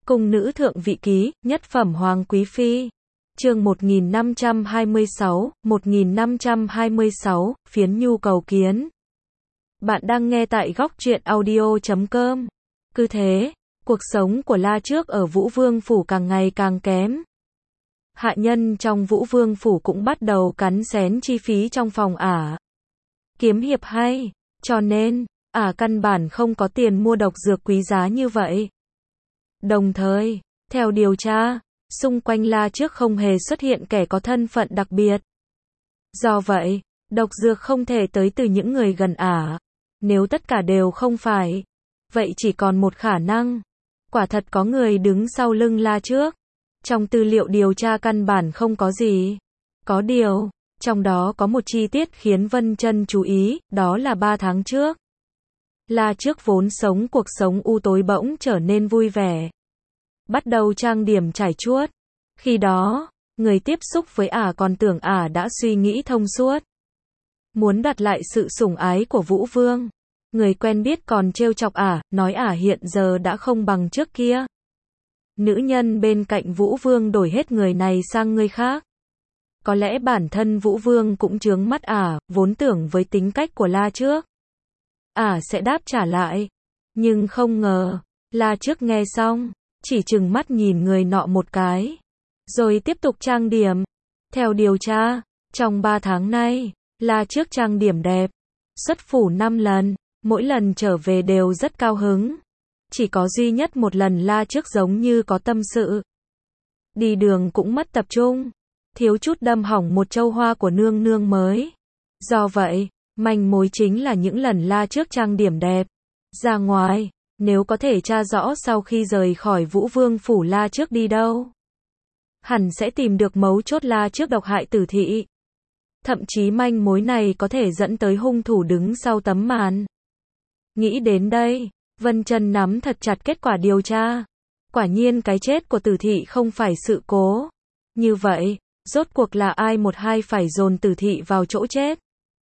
Cung nữ thượng vị ký, nhất phẩm hoàng quý phi. Chương 1526, Phiến Nhu cầu kiến. Bạn đang nghe tại góc truyện audio.com. Cứ thế, cuộc sống của La Trước ở Vũ Vương phủ càng ngày càng kém. Hạ nhân trong Vũ Vương phủ cũng bắt đầu cắn xén chi phí trong phòng ả. Kiếm hiệp hay, cho nên, ả căn bản không có tiền mua độc dược quý giá như vậy. Đồng thời, theo điều tra, xung quanh La Trước không hề xuất hiện kẻ có thân phận đặc biệt. Do vậy, độc dược không thể tới từ những người gần ả. Nếu tất cả đều không phải, vậy chỉ còn một khả năng. Quả thật có người đứng sau lưng La Trước. Trong tư liệu điều tra căn bản không có gì. Có điều, trong đó có một chi tiết khiến Vân Chân chú ý, đó là 3 tháng trước. La Trước vốn sống cuộc sống u tối bỗng trở nên vui vẻ. Bắt đầu trang điểm trải chuốt. Khi đó, người tiếp xúc với ả còn tưởng ả đã suy nghĩ thông suốt. Muốn đoạt lại sự sủng ái của Vũ Vương. Người quen biết còn trêu chọc ả, nói ả hiện giờ đã không bằng trước kia. Nữ nhân bên cạnh Vũ Vương đổi hết người này sang người khác. Có lẽ bản thân Vũ Vương cũng chướng mắt ả, vốn tưởng với tính cách của La Trước, ả sẽ đáp trả lại. Nhưng không ngờ, La Trước nghe xong, chỉ trừng mắt nhìn người nọ một cái, rồi tiếp tục trang điểm. Theo điều tra, trong 3 tháng nay, La Trước trang điểm đẹp, xuất phủ 5 lần, mỗi lần trở về đều rất cao hứng. Chỉ có duy nhất một lần La Trước giống như có tâm sự. Đi đường cũng mất tập trung, thiếu chút đâm hỏng một châu hoa của nương nương mới. Do vậy, manh mối chính là những lần La Trước trang điểm đẹp ra ngoài, nếu có thể tra rõ sau khi rời khỏi Vũ Vương phủ La Trước đi đâu, hẳn sẽ tìm được mấu chốt La Trước độc hại Tử Thị. Thậm chí manh mối này có thể dẫn tới hung thủ đứng sau tấm màn. Nghĩ đến đây, Vân Chân nắm thật chặt kết quả điều tra. Quả nhiên cái chết của Tử Thị không phải sự cố. Như vậy, rốt cuộc là ai một hai phải dồn Tử Thị vào chỗ chết?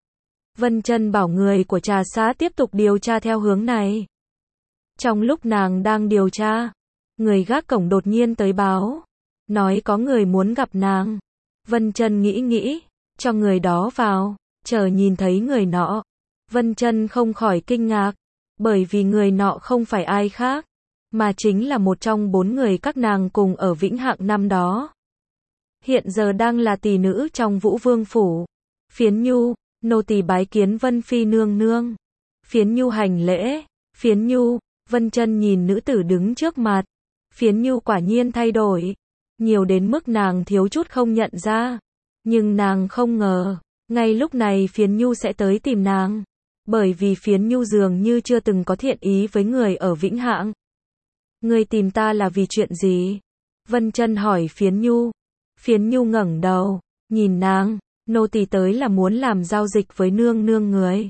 Vân Chân bảo người của Trà Xá tiếp tục điều tra theo hướng này. Trong lúc nàng đang điều tra, người gác cổng đột nhiên tới báo, nói có người muốn gặp nàng. Vân Chân nghĩ, cho người đó vào. Chờ nhìn thấy người nọ, Vân Chân không khỏi kinh ngạc, bởi vì người nọ không phải ai khác, mà chính là một trong 4 người các nàng cùng ở Vĩnh Hạng năm đó. Hiện giờ đang là tỷ nữ trong Vũ Vương phủ. Phiến Nhu, nô tỳ bái kiến Vân Phi nương nương. Phiến Nhu hành lễ. Phiến Nhu, Vân Chân nhìn nữ tử đứng trước mặt. Phiến Nhu quả nhiên thay đổi, nhiều đến mức nàng thiếu chút không nhận ra. Nhưng nàng không ngờ, ngay lúc này Phiến Nhu sẽ tới tìm nàng. Bởi vì Phiến Nhu dường như chưa từng có thiện ý với người ở Vĩnh Hạng. Ngươi tìm ta là vì chuyện gì? Vân Chân hỏi Phiến Nhu. Phiến Nhu ngẩng đầu, nhìn nàng, nô tỳ tới là muốn làm giao dịch với nương nương người.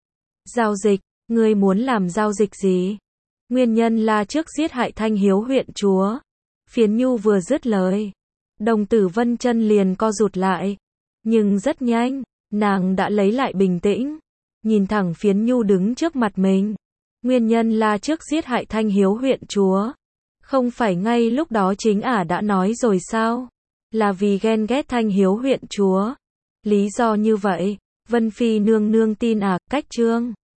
Giao dịch, ngươi muốn làm giao dịch gì? Nguyên nhân La Trước giết hại Thanh Hiếu huyện chúa. Phiến Nhu vừa dứt lời, đồng tử Vân Chân liền co rụt lại. Nhưng rất nhanh, nàng đã lấy lại bình tĩnh, nhìn thẳng Phiến Nhu đứng trước mặt mình. Nguyên nhân La Trước giết hại Thanh Hiếu huyện chúa, không phải ngay lúc đó chính ả đã nói rồi sao? Là vì ghen ghét Thanh Hiếu huyện chúa. Lý do như vậy, Vân Phi nương nương tin ả, cách trương